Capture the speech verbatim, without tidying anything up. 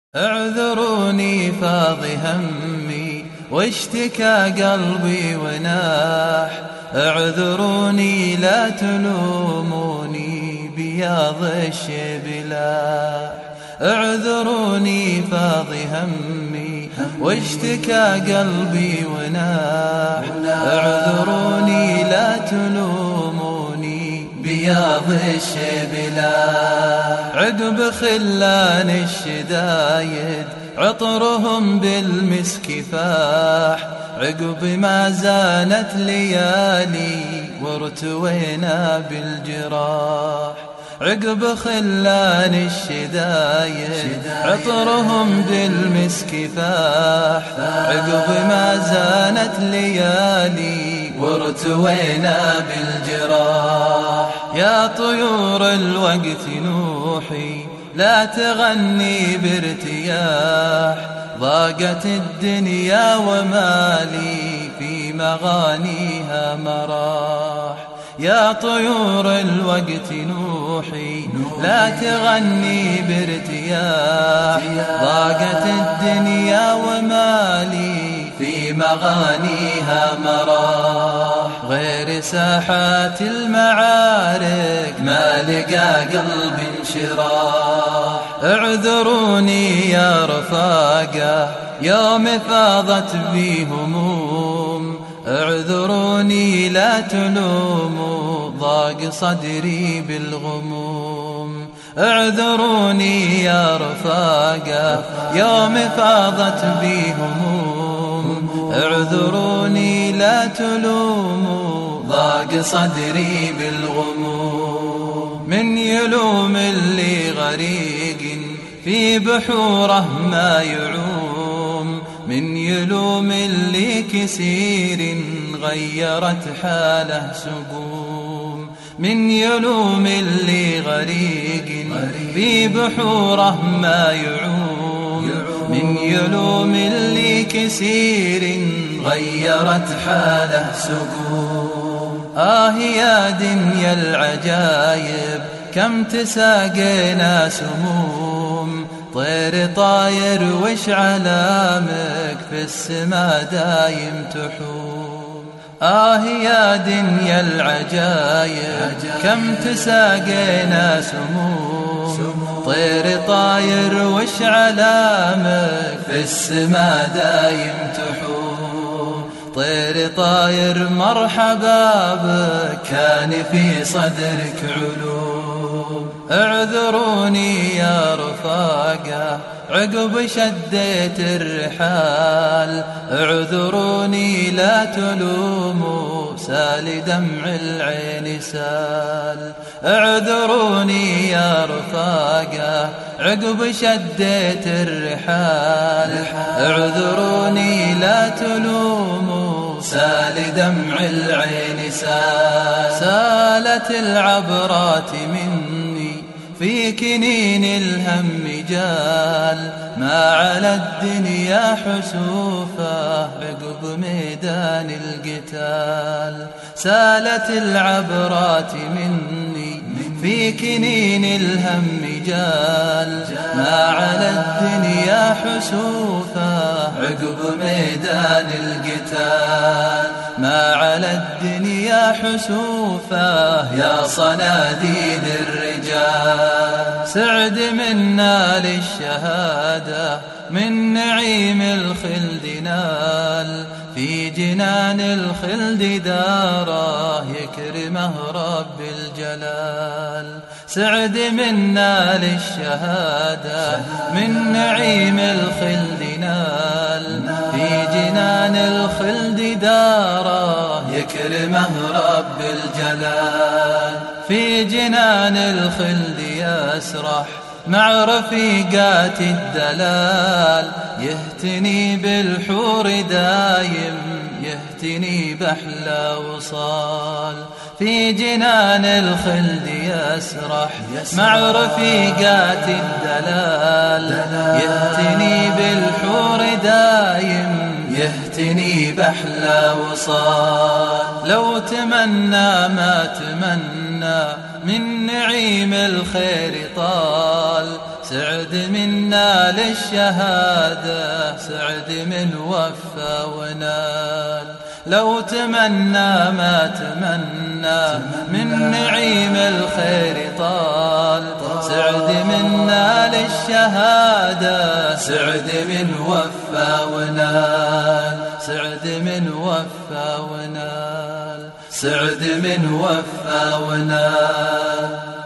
اعذروني فاض همي واشتكى قلبي وناح، اعذروني لا تلوموني بياض الشبلاح. اعذروني فاض همي واشتكى قلبي وناح، اعذروني لا تلوموني بياض الشبلاح. عقب خلان الشدايد عطرهم بالمسك فاح، عقب ما زانت ليالي وارتوينا بالجراح. عقب خلان الشدايد عطرهم بالمسك فاح، عقب ما زانت ليالي وارتوينا بالجراح. يا طيور الوقت نوحي لا تغني بارتياح، ضاقت الدنيا ومالي في مغانيها مراح. يا طيور الوقت نوحي لا تغني بارتياح، ضاقت الدنيا ومالي في مغانيها مراح. غير ساحات المعارك ما لقى قلب انشراح. اعذروني يا رفاقة يوم فاضت بي هموم، اعذروني لا تلوموا ضاق صدري بالغموم. اعذروني يا رفاقة يوم فاضت بي هموم، اعذروني لا تلوموا ضاق صدري بالغموم. من يلوم اللي غريق في بحوره ما يعوم، من يلوم اللي كثير غيرت حاله سقوم. من يلوم اللي غريق في بحوره ما يعوم، من يلوم اللي كثير غيرت حاله سقوم. آه يا دنيا العجايب كم تساقينا سموم، طير طاير وش علامك في السما دايم تحوم. آه يا دنيا العجايب كم تساقينا سموم، طير طاير وش علامك في السما دايم تحوم. طير طاير مرحبا بك كان في صدرك علوم. اعذروني يا رفاقة عقب شديت الرحال، اعذروني لا تلوموا سال دمع العين سال. اعذروني يا رفاقة عقب شديت الرحال، اعذروني لا تلوموا سال دمع العين سال. سالت العبرات مني في كنين الهم جال، ما على الدنيا حسوفه عقب ميدان القتال. سالت العبرات مني في كنين الهم جال، ما على الدنيا حسوفه عقب ميدان القتال. ما على الدنيا حسوفه يا صناديد الرجال. سعد منا للشهادة من نعيم الخلد نال، في جنان الخلد داره يكرمه رب الجلال. سعد منا للشهادة من نعيم الخلد نال، في جنان الخلد داره يكرمه رب الجلال. في جنان الخلد يسرح مع رفيقات الدلال، يهتني بالحور دايم يهتني بأحلى وصال. في جنان الخلد يسرح مع رفيقات الدلال، يهتني بالحور دايم يهتني بأحلى وصال. لو تمنى ما تمنى من نعيم الخير طال، سعد من نال الشهادة، سعد من وفى ونال. لو تمنى ما تمنى من نعيم الخير طال، سعد من نال الشهادة، سعد من وفى ونال، سعد من وفى ونال، سعد من وفى ونال.